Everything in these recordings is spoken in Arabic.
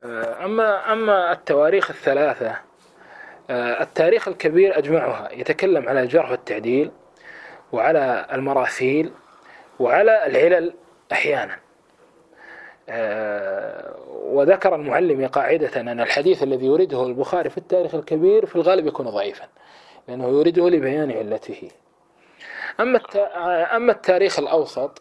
أما التواريخ الثلاثة، التاريخ الكبير أجمعها يتكلم على الجرح والتعديل وعلى المراسيل وعلى العلل أحيانا. وذكر المعلم قاعدة أن الحديث الذي يريده البخاري في التاريخ الكبير في الغالب يكون ضعيفا، لأنه يريده لبيان علته. أما التاريخ الأوسط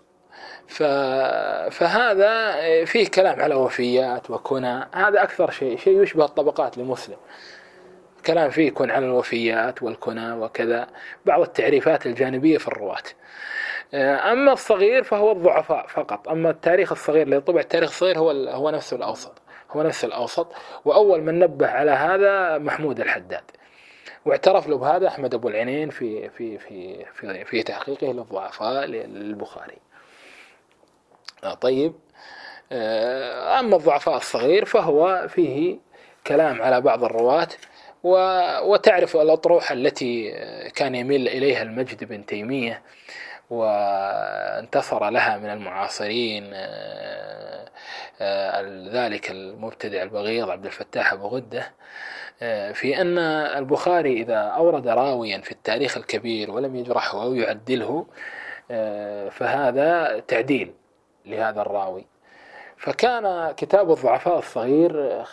فهذا فيه كلام على وفيات وكنى، هذا أكثر شيء يشبه الطبقات لمسلم، كلام فيه يكون على الوفيات والكنى وكذا، بعض التعريفات الجانبية في الرواة. أما الصغير فهو الضعفاء فقط. أما التاريخ الصغير اللي طبع التاريخ الصغير هو نفس الأوسط. وأول من نبه على هذا محمود الحداد، واعترف له بهذا أحمد أبو العينين في تحقيقه للضعفاء للبخاري. طيب، أما الضعفاء الصغير فهو فيه كلام على بعض الرواة، وتعرف الأطروحة التي كان يميل إليها المجد بن تيمية وانتصر لها من المعاصرين، ذلك المبتدع البغيض عبد الفتاح أبو غدة، في أن البخاري إذا أورد راويا في التاريخ الكبير ولم يجرحه أو يعدله فهذا تعديل لهذا الراوي. فكان كتاب الضعفاء الصغير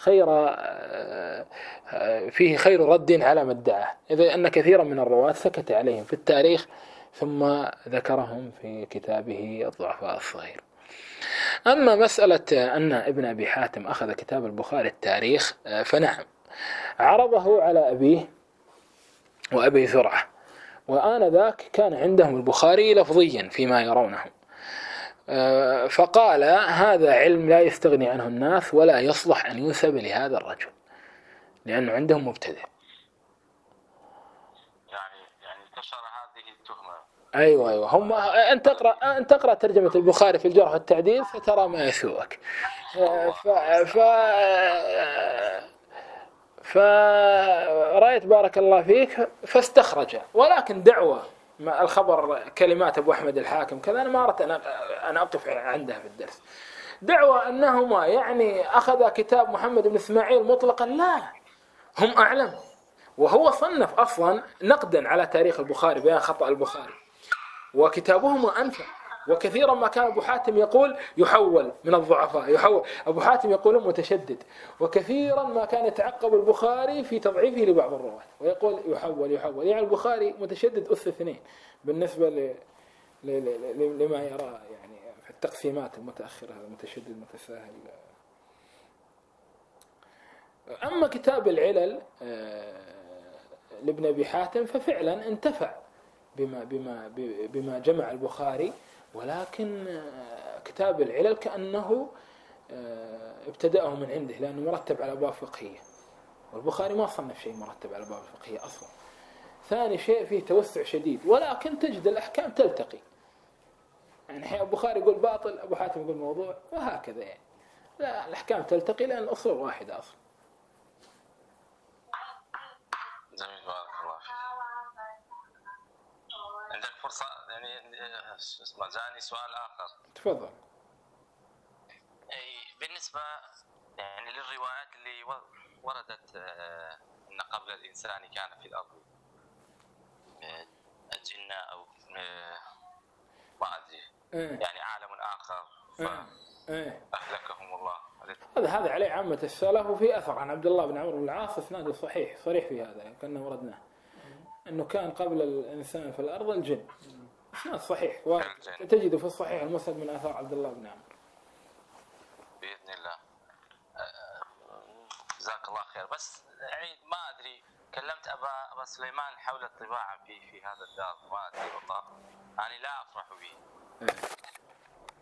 فيه خير رد على ما ادعاه، إذا أن كثيرا من الرواة سكت عليهم في التاريخ ثم ذكرهم في كتابه الضعفاء الصغير. أما مسألة أن ابن أبي حاتم أخذ كتاب البخاري التاريخ، فنعم، عرضه على أبيه وأبي زرعة، وآنذاك كان عندهم البخاري لفظيا فيما يرونه، فقال هذا علم لا يستغني عنه الناس ولا يصلح أن ينسب لهذا الرجل، لأنه عندهم مبتدع. يعني انتشر هذه التهمة. أيوة هم أن تقرأ ترجمة البخاري في الجرح والتعديل فترى ما يسوءك. فرأيت بارك الله فيك فاستخرج، ولكن دعوة الخبر كلمات أبو أحمد الحاكم كذا، أنا ما أردت أن أقف عندها في الدرس. دعوة أنهما يعني أخذ كتاب محمد بن إسماعيل مطلقا، لا، هم أعلم. وهو صنف أصلا نقدا على تاريخ البخاري بيان خطأ البخاري، وكتابهما أنفع. وكثيرا ما كان أبو حاتم يقول يحول من الضعفاء، يحول أبو حاتم يقول متشدد، وكثيرا ما كان يتعقب البخاري في تضعيفه لبعض الرواة ويقول يحول، يعني البخاري متشدد أس 2 بالنسبة لما يرى يعني في التقسيمات المتأخرة، المتشدد متساهل. أما كتاب العلل لابن أبي حاتم ففعلا انتفع بما جمع البخاري، ولكن كتاب العلل كأنه ابتدأه من عنده، لأنه مرتب على أبواب فقهية، والبخاري ما صنف شيء مرتب على أبواب فقهية أصلا. ثاني شيء فيه توسع شديد، ولكن تجد الأحكام تلتقي، يعني حين البخاري يقول باطل أبو حاتم يقول موضوع، وهكذا يعني. لا، الأحكام تلتقي لأن الأصول واحدة أصلا. جميل، بارك الله فيك. عندك فرصة يعني جاني سؤال آخر. تفضل. بالنسبة يعني للروايات اللي وردت أن قبل الإنسان كان في الأرض الجنة أو ما أدري يعني عالم آخر فأهلكهم الله. هذا عليه عامة السلف، وفي أثر عن عبد الله بن عمرو بن العاص إسناده صحيح صريح في هذا، كنا وردناه أنه كان قبل الإنسان في الأرض الجن، إسناد صحيح تجد في الصحيح المسند من آثار عبد الله بن عمرو بإذن الله. جزاك الله خير. بس يعني ما أدري، كلمت أبا سليمان حول الطباعة في هذا الدار، ما أدري والله، يعني لا أفرح به.